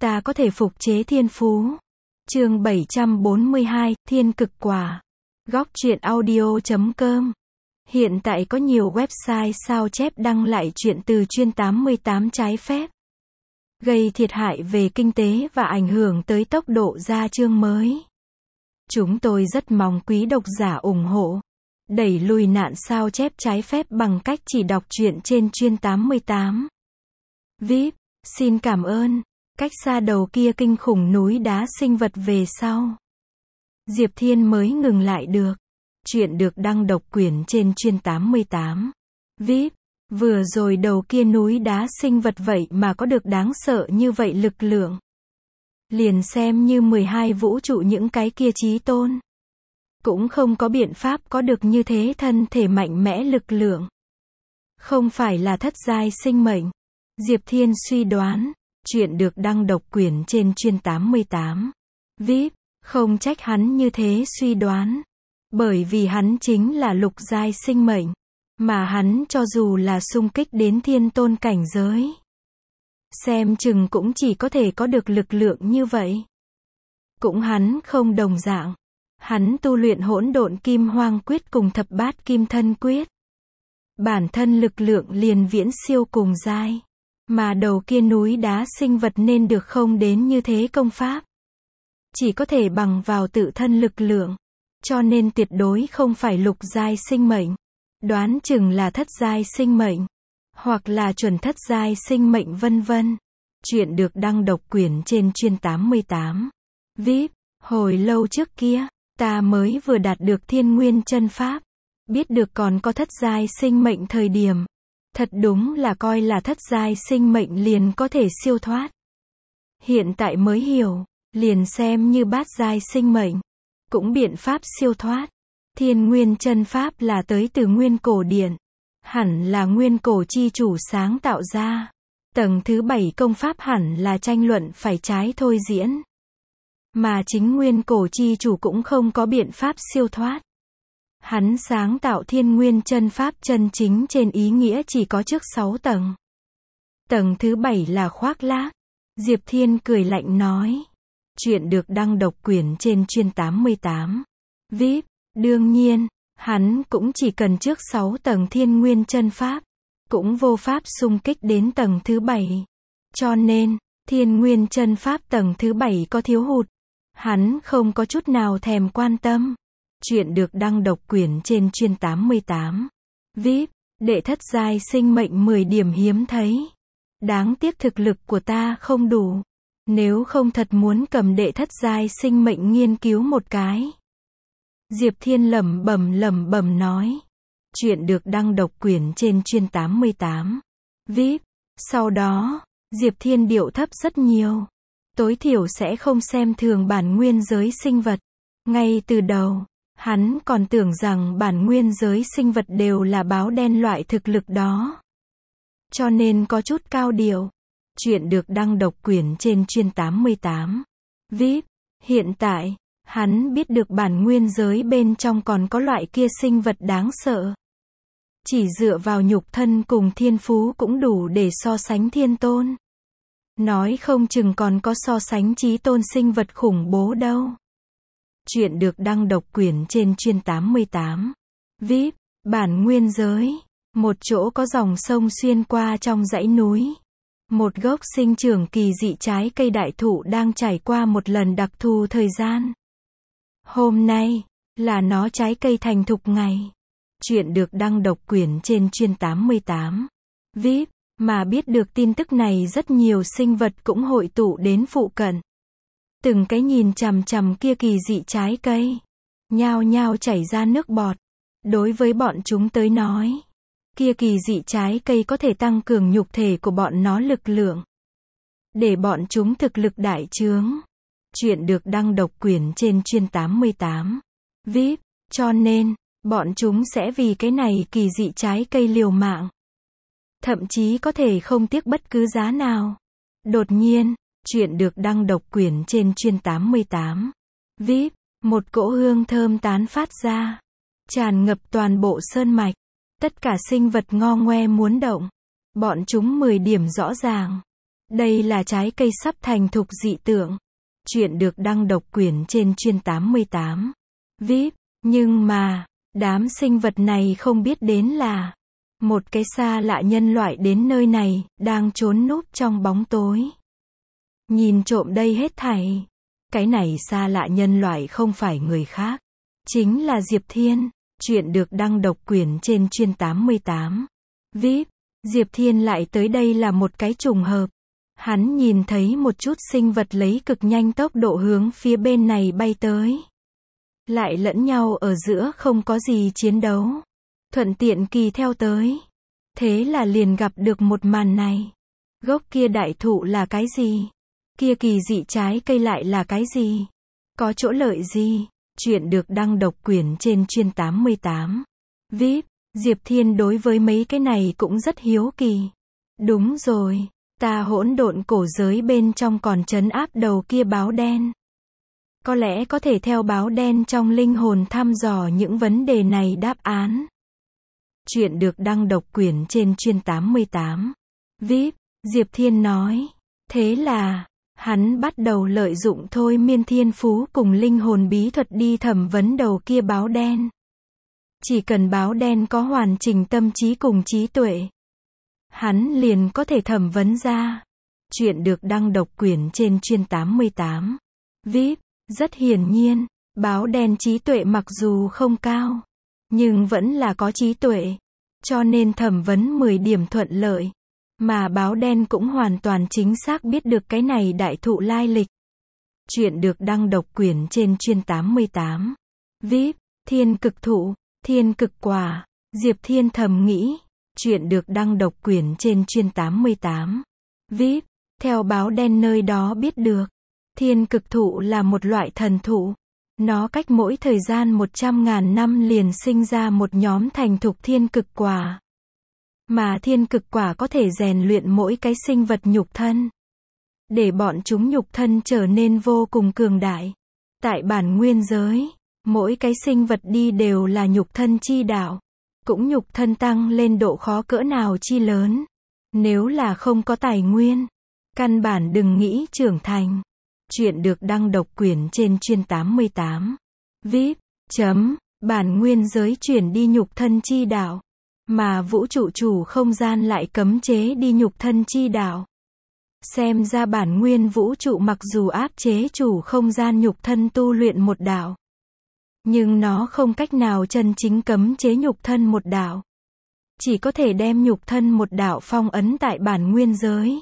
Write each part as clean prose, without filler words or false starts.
ta có thể phục chế thiên phú. Chương 742, Thiên cực quả. Góc truyện audio.com. Hiện tại có nhiều website sao chép đăng lại truyện từ chuyên 88 trái phép, gây thiệt hại về kinh tế và ảnh hưởng tới tốc độ ra chương mới. Chúng tôi rất mong quý độc giả ủng hộ, đẩy lùi nạn sao chép trái phép bằng cách chỉ đọc truyện trên chuyên 88. VIP, xin cảm ơn. Cách xa đầu kia kinh khủng núi đá sinh vật về sau, Diệp Thiên mới ngừng lại được. Chuyện được đăng độc quyền trên chuyên 88. VIP, vừa rồi đầu kia núi đá sinh vật vậy mà có được đáng sợ như vậy lực lượng. Liền xem như 12 vũ trụ những cái kia chí tôn, cũng không có biện pháp có được như thế thân thể mạnh mẽ lực lượng. Không phải là thất giai sinh mệnh. Diệp Thiên suy đoán. Chuyện được đăng độc quyền trên chuyên 88. VIP, không trách hắn như thế suy đoán. Bởi vì hắn chính là lục giai sinh mệnh. Mà hắn cho dù là xung kích đến thiên tôn cảnh giới, xem chừng cũng chỉ có thể có được lực lượng như vậy. Cũng hắn không đồng dạng. Hắn tu luyện hỗn độn kim hoang quyết cùng thập bát kim thân quyết. Bản thân lực lượng liền viễn siêu cùng giai. Mà đầu kia núi đá sinh vật nên được không đến như thế công pháp. Chỉ có thể bằng vào tự thân lực lượng. Cho nên tuyệt đối không phải lục giai sinh mệnh. Đoán chừng là thất giai sinh mệnh. Hoặc là chuẩn thất giai sinh mệnh vân vân. Chuyện được đăng độc quyền trên chuyên 88. VIP, hồi lâu trước kia, ta mới vừa đạt được thiên nguyên chân pháp. Biết được còn có thất giai sinh mệnh thời điểm. Thật đúng là coi là thất giai sinh mệnh liền có thể siêu thoát. Hiện tại mới hiểu, liền xem như bát giai sinh mệnh, cũng biện pháp siêu thoát. Thiên nguyên chân pháp là tới từ nguyên cổ điện. Hẳn là nguyên cổ chi chủ sáng tạo ra. Tầng thứ 7 công pháp hẳn là tranh luận phải trái thôi diễn. Mà chính nguyên cổ chi chủ cũng không có biện pháp siêu thoát. Hắn sáng tạo thiên nguyên chân pháp chân chính trên ý nghĩa chỉ có trước 6 tầng. Tầng thứ 7 là khoác lác. Diệp Thiên cười lạnh nói. Chuyện được đăng độc quyền trên chuyên 88. VIP, đương nhiên, hắn cũng chỉ cần trước 6 tầng thiên nguyên chân pháp. Cũng vô pháp xung kích đến tầng thứ 7. Cho nên, thiên nguyên chân pháp tầng thứ 7 có thiếu hụt. Hắn không có chút nào thèm quan tâm. Chuyện được đăng độc quyền trên chuyên 88. VIP, đệ thất giai sinh mệnh 10 điểm hiếm thấy. Đáng tiếc thực lực của ta không đủ. Nếu không thật muốn cầm đệ thất giai sinh mệnh nghiên cứu một cái. Diệp Thiên lẩm bẩm nói. Chuyện được đăng độc quyền trên chuyên 88. VIP, sau đó, Diệp Thiên điệu thấp rất nhiều. Tối thiểu sẽ không xem thường bản nguyên giới sinh vật. Ngay từ đầu, hắn còn tưởng rằng bản nguyên giới sinh vật đều là báo đen loại thực lực đó. Cho nên có chút cao điệu. Chuyện được đăng độc quyền trên chuyên 88. VIP, hiện tại, hắn biết được bản nguyên giới bên trong còn có loại kia sinh vật đáng sợ. Chỉ dựa vào nhục thân cùng thiên phú cũng đủ để so sánh thiên tôn. Nói không chừng còn có so sánh chí tôn sinh vật khủng bố đâu. Chuyện được đăng độc quyền trên chuyên 88. VIP, bản nguyên giới. Một chỗ có dòng sông xuyên qua trong dãy núi. Một gốc sinh trưởng kỳ dị trái cây đại thụ đang trải qua một lần đặc thù thời gian. Hôm nay, là nó trái cây thành thục ngày. Chuyện được đăng độc quyền trên chuyên 88. VIP, mà biết được tin tức này rất nhiều sinh vật cũng hội tụ đến phụ cận. Từng cái nhìn chằm chằm kia kỳ dị trái cây, nhao nhao chảy ra nước bọt. Đối với bọn chúng tới nói, kia kỳ dị trái cây có thể tăng cường nhục thể của bọn nó lực lượng, để bọn chúng thực lực đại trướng. Chuyện được đăng độc quyền trên chuyên 88. VIP, cho nên, bọn chúng sẽ vì cái này kỳ dị trái cây liều mạng. Thậm chí có thể không tiếc bất cứ giá nào. Đột nhiên, chuyện được đăng độc quyền trên chuyên 88. VIP, một cỗ hương thơm tán phát ra, tràn ngập toàn bộ sơn mạch. Tất cả sinh vật ngo ngoe muốn động. Bọn chúng 10 điểm rõ ràng. Đây là trái cây sắp thành thục dị tượng. Chuyện được đăng độc quyền trên chuyên 88. VIP. Nhưng mà, đám sinh vật này không biết đến là một cái xa lạ nhân loại đến nơi này, đang trốn núp trong bóng tối. Nhìn trộm đây hết thảy. Cái này xa lạ nhân loại không phải người khác. Chính là Diệp Thiên. Chuyện được đăng độc quyền trên chuyên 88. VIP. Diệp Thiên lại tới đây là một cái trùng hợp. Hắn nhìn thấy một chút sinh vật lấy cực nhanh tốc độ hướng phía bên này bay tới. Lại lẫn nhau ở giữa không có gì chiến đấu. Thuận tiện kỳ theo tới. Thế là liền gặp được một màn này. Gốc kia đại thụ là cái gì? Kia kỳ dị trái cây lại là cái gì? Có chỗ lợi gì? Chuyện được đăng độc quyền trên chuyên 88. VIP. Diệp Thiên đối với mấy cái này cũng rất hiếu kỳ. Đúng rồi, ta hỗn độn cổ giới bên trong còn trấn áp đầu kia báo đen. Có lẽ có thể theo báo đen trong linh hồn thăm dò những vấn đề này đáp án. Chuyện được đăng độc quyền trên chuyên 88. VIP. Diệp Thiên nói. Thế là, hắn bắt đầu lợi dụng thôi miên thiên phú cùng linh hồn bí thuật đi thẩm vấn đầu kia báo đen. Chỉ cần báo đen có hoàn chỉnh tâm trí cùng trí tuệ, hắn liền có thể thẩm vấn ra. Chuyện được đăng độc quyền trên chuyên 88. VIP. Rất hiển nhiên, báo đen trí tuệ mặc dù không cao, nhưng vẫn là có trí tuệ. Cho nên thẩm vấn 10 điểm thuận lợi. Mà báo đen cũng hoàn toàn chính xác biết được cái này đại thụ lai lịch. Chuyện được đăng độc quyền trên chuyên 88. VIP. Thiên cực thụ, thiên cực quả. Diệp Thiên thầm nghĩ. Chuyện được đăng độc quyền trên chuyên 88. VIP. Theo báo đen nơi đó biết được, thiên cực thụ là một loại thần thụ. Nó cách mỗi thời gian 100.000 năm liền sinh ra một nhóm thành thục thiên cực quả. Mà thiên cực quả có thể rèn luyện mỗi cái sinh vật nhục thân, để bọn chúng nhục thân trở nên vô cùng cường đại. Tại bản nguyên giới, mỗi cái sinh vật đi đều là nhục thân chi đạo. Cũng nhục thân tăng lên độ khó cỡ nào chi lớn. Nếu là không có tài nguyên, căn bản đừng nghĩ trưởng thành. Chuyện được đăng độc quyền trên chuyên 88. VIP. Bản nguyên giới chuyển đi nhục thân chi đạo. Mà vũ trụ chủ không gian lại cấm chế đi nhục thân chi đạo. Xem ra bản nguyên vũ trụ mặc dù áp chế chủ không gian nhục thân tu luyện một đạo, nhưng nó không cách nào chân chính cấm chế nhục thân một đạo. Chỉ có thể đem nhục thân một đạo phong ấn tại bản nguyên giới.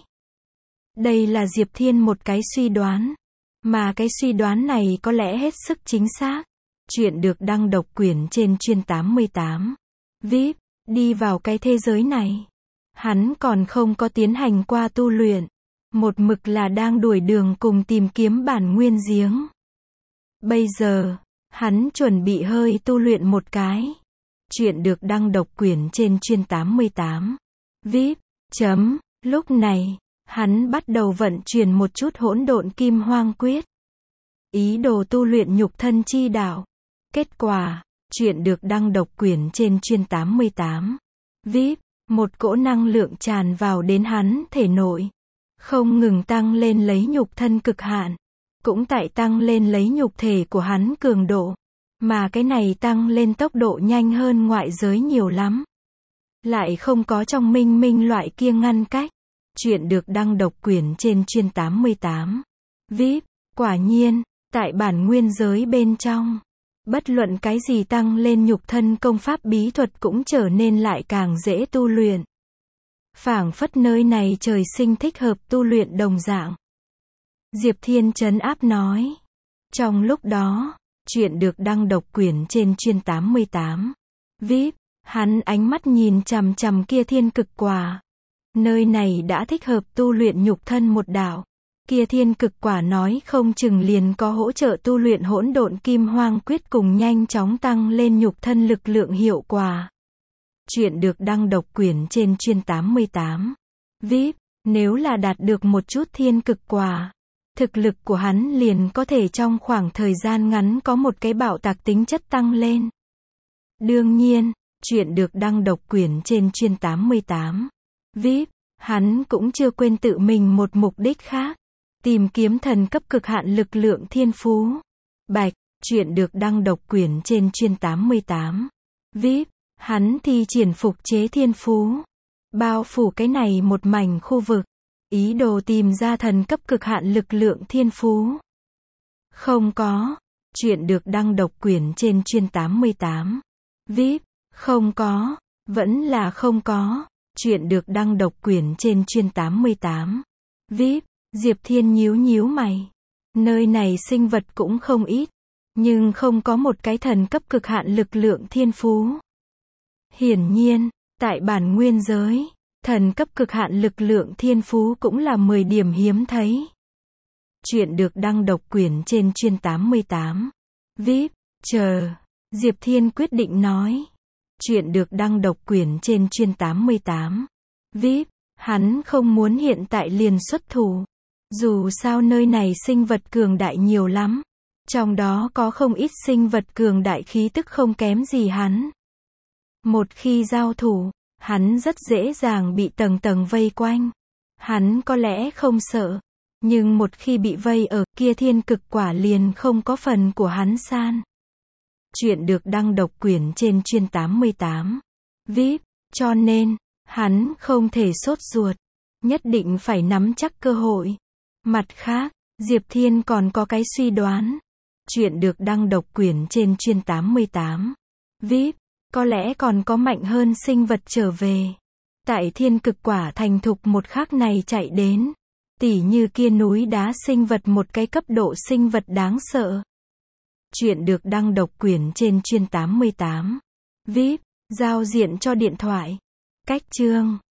Đây là Diệp Thiên một cái suy đoán. Mà cái suy đoán này có lẽ hết sức chính xác. Chuyện được đăng độc quyền trên chuyên 88. VIP. Đi vào cái thế giới này, hắn còn không có tiến hành qua tu luyện. Một mực là đang đuổi đường cùng tìm kiếm bản nguyên giếng. Bây giờ, hắn chuẩn bị hơi tu luyện một cái. Chuyện được đăng độc quyền trên chuyên 88. VIP. Lúc này, hắn bắt đầu vận chuyển một chút hỗn độn kim hoang quyết. Ý đồ tu luyện nhục thân chi đạo. Kết quả, chuyện được đăng độc quyền trên chuyên 88. VIP. Một cỗ năng lượng tràn vào đến hắn thể nội. Không ngừng tăng lên lấy nhục thân cực hạn. Cũng tại tăng lên lấy nhục thể của hắn cường độ. Mà cái này tăng lên tốc độ nhanh hơn ngoại giới nhiều lắm. Lại không có trong minh loại kia ngăn cách. Chuyện được đăng độc quyền trên chuyên 88. VIP. Quả nhiên, tại bản nguyên giới bên trong, bất luận cái gì tăng lên nhục thân công pháp bí thuật cũng trở nên lại càng dễ tu luyện. Phảng phất nơi này trời sinh thích hợp tu luyện đồng dạng. Diệp Thiên trấn áp nói. Trong lúc đó, chuyện được đăng độc quyền trên chuyên 88. VIP. Hắn ánh mắt nhìn chằm chằm kia thiên cực quả. Nơi này đã thích hợp tu luyện nhục thân một đạo. Kia thiên cực quả nói không chừng liền có hỗ trợ tu luyện hỗn độn kim hoang quyết cùng nhanh chóng tăng lên nhục thân lực lượng hiệu quả. Chuyện được đăng độc quyền trên chuyên 88. VIP. Nếu là đạt được một chút thiên cực quả, thực lực của hắn liền có thể trong khoảng thời gian ngắn có một cái bạo tạc tính chất tăng lên. Đương nhiên, chuyện được đăng độc quyền trên chuyên 88. VIP. Hắn cũng chưa quên tự mình một mục đích khác. Tìm kiếm thần cấp cực hạn lực lượng thiên phú. Bạch, chuyện được đăng độc quyền trên chuyên 88. VIP, hắn thi triển phục chế thiên phú. Bao phủ cái này một mảnh khu vực. Ý đồ tìm ra thần cấp cực hạn lực lượng thiên phú. Không có. Chuyện được đăng độc quyền trên chuyên 88. VIP, không có. Vẫn là không có. Chuyện được đăng độc quyền trên chuyên 88. VIP, Diệp Thiên nhíu nhíu mày. Nơi này sinh vật cũng không ít. Nhưng không có một cái thần cấp cực hạn lực lượng thiên phú. Hiển nhiên, tại bản nguyên giới, thần cấp cực hạn lực lượng thiên phú cũng là 10 điểm hiếm thấy. Chuyện được đăng độc quyền trên chuyên 88. VIP, chờ. Diệp Thiên quyết định nói. Chuyện được đăng độc quyền trên chuyên 88. VIP, hắn không muốn hiện tại liền xuất thủ. Dù sao nơi này sinh vật cường đại nhiều lắm. Trong đó có không ít sinh vật cường đại khí tức không kém gì hắn. Một khi giao thủ, hắn rất dễ dàng bị tầng tầng vây quanh. Hắn có lẽ không sợ. Nhưng một khi bị vây ở kia thiên cực quả liền không có phần của hắn san. Chuyện được đăng độc quyền trên chuyên 88. VIP, cho nên, hắn không thể sốt ruột. Nhất định phải nắm chắc cơ hội. Mặt khác, Diệp Thiên còn có cái suy đoán. Chuyện được đăng độc quyền trên chuyên 88. VIP, có lẽ còn có mạnh hơn sinh vật trở về. Tại thiên cực quả thành thục một khắc này chạy đến. Tỉ như kia núi đá sinh vật một cái cấp độ sinh vật đáng sợ. Chuyện được đăng độc quyền trên chuyên 88. VIP, giao diện cho điện thoại. Cách chương